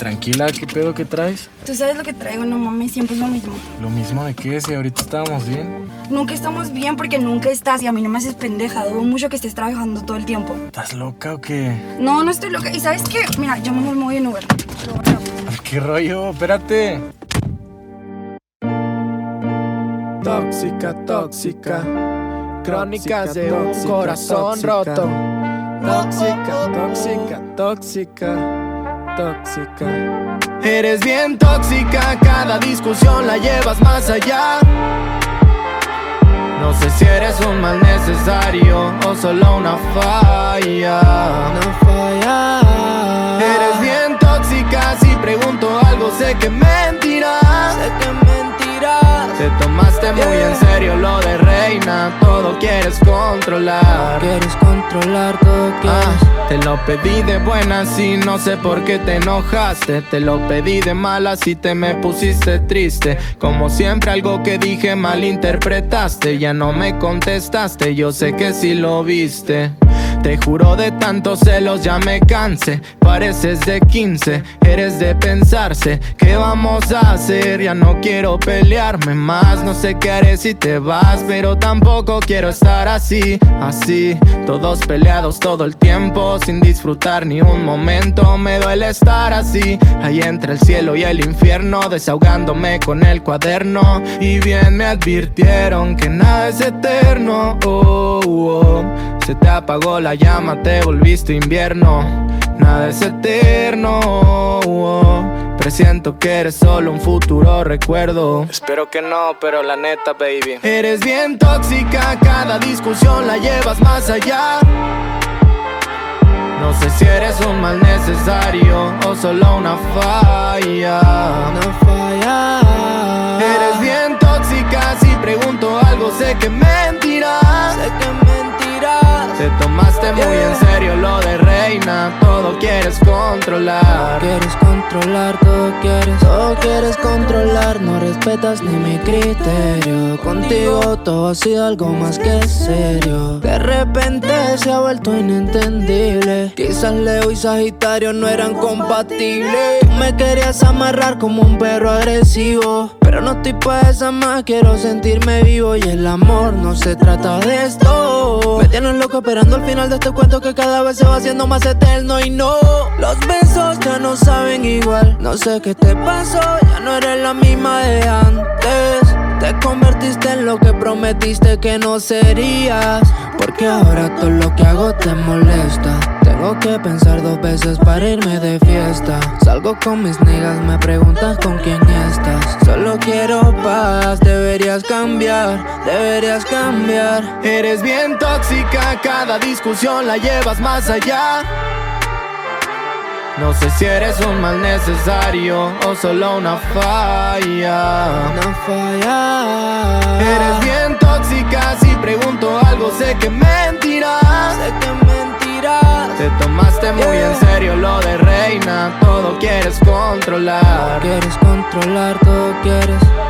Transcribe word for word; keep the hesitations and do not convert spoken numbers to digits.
tranquila, ¿qué pedo que traes? Tú sabes lo que traigo, no mames, siempre es lo mismo. ¿Lo mismo de qué? Si ahorita estábamos bien. Nunca estamos bien porque nunca estás y a mí no me haces pendeja. Dudo mucho que estés trabajando todo el tiempo. ¿Estás loca o qué? No, no estoy loca. ¿Y sabes qué? Mira, yo mejor me voy en Uber. ¿Qué rollo? Espérate. Tóxica, tóxica, crónicas de un corazón roto. Tóxica, tóxica, tóxica, tóxica. Eres bien tóxica, cada discusión la llevas más allá. No sé si eres un mal necesario o solo una falla. Una falla. Eres bien tóxica, si pregunto algo sé que mentirás. Sé que mentirás. Te tomaste muy en serio lo de reina. Todo quieres controlar. Quieres controlar, todo quieres. Ah, te lo pedí de buenas y no sé por qué te enojaste. Te lo pedí de malas y te me pusiste triste. Como siempre algo que dije malinterpretaste. Ya no me contestaste, yo sé que sí lo viste. Te juro de tantos celos ya me cansé. Pareces de quince, eres de pensarse. ¿Qué vamos a hacer? Ya no quiero pelearme más. No sé qué haré si te vas, pero tampoco quiero estar así, así. Todos peleados todo el tiempo, sin disfrutar ni un momento. Me duele estar así, ahí entre el cielo y el infierno, desahogándome con el cuaderno. Y bien me advirtieron que nada es eterno. Oh, oh. Se te apagó la llama, te volviste invierno. Nada es eterno, oh, oh. Presiento que eres solo un futuro recuerdo. Espero que no, pero la neta, baby. Eres bien tóxica, cada discusión la llevas más allá. No sé si eres un mal necesario o solo una falla. Una falla. Eres bien tóxica, si pregunto algo sé que mentirás. Sé que mentirás. Te tomaste muy en serio lo de reina. Todo quieres controlar. Quieres controlar, todo quieres. Todo quieres controlar, no respetas ni mi criterio. Contigo todo ha sido algo más que serio. De repente se ha vuelto inentendible. Quizás Leo y Sagitario no eran compatibles. Tú me querías amarrar como un perro agresivo, pero no estoy pa' esa más, quiero sentirme vivo. Y el amor no se trata de esto. Me tienes loco esperando el final de este cuento que cada vez se va haciendo más eterno. Y no, los besos ya no saben igual. No sé qué te pasó, ya no eres la misma de antes. Te convertiste en lo que prometiste que no serías. Porque ahora todo lo que hago te molesta. Tengo que pensar dos veces para irme de fiesta. Salgo con mis niggas, me preguntas con quién estás. Solo quiero paz, deberías cambiar, deberías cambiar. Eres bien tóxica, cada discusión la llevas más allá. No sé si eres un mal necesario o solo una falla. Una falla. Eres bien tóxica, si pregunto algo sé que mentirás. Sé que mentirás. Te tomaste muy yeah. en serio lo de reina. Todo quieres controlar. Quieres controlar, todo quieres.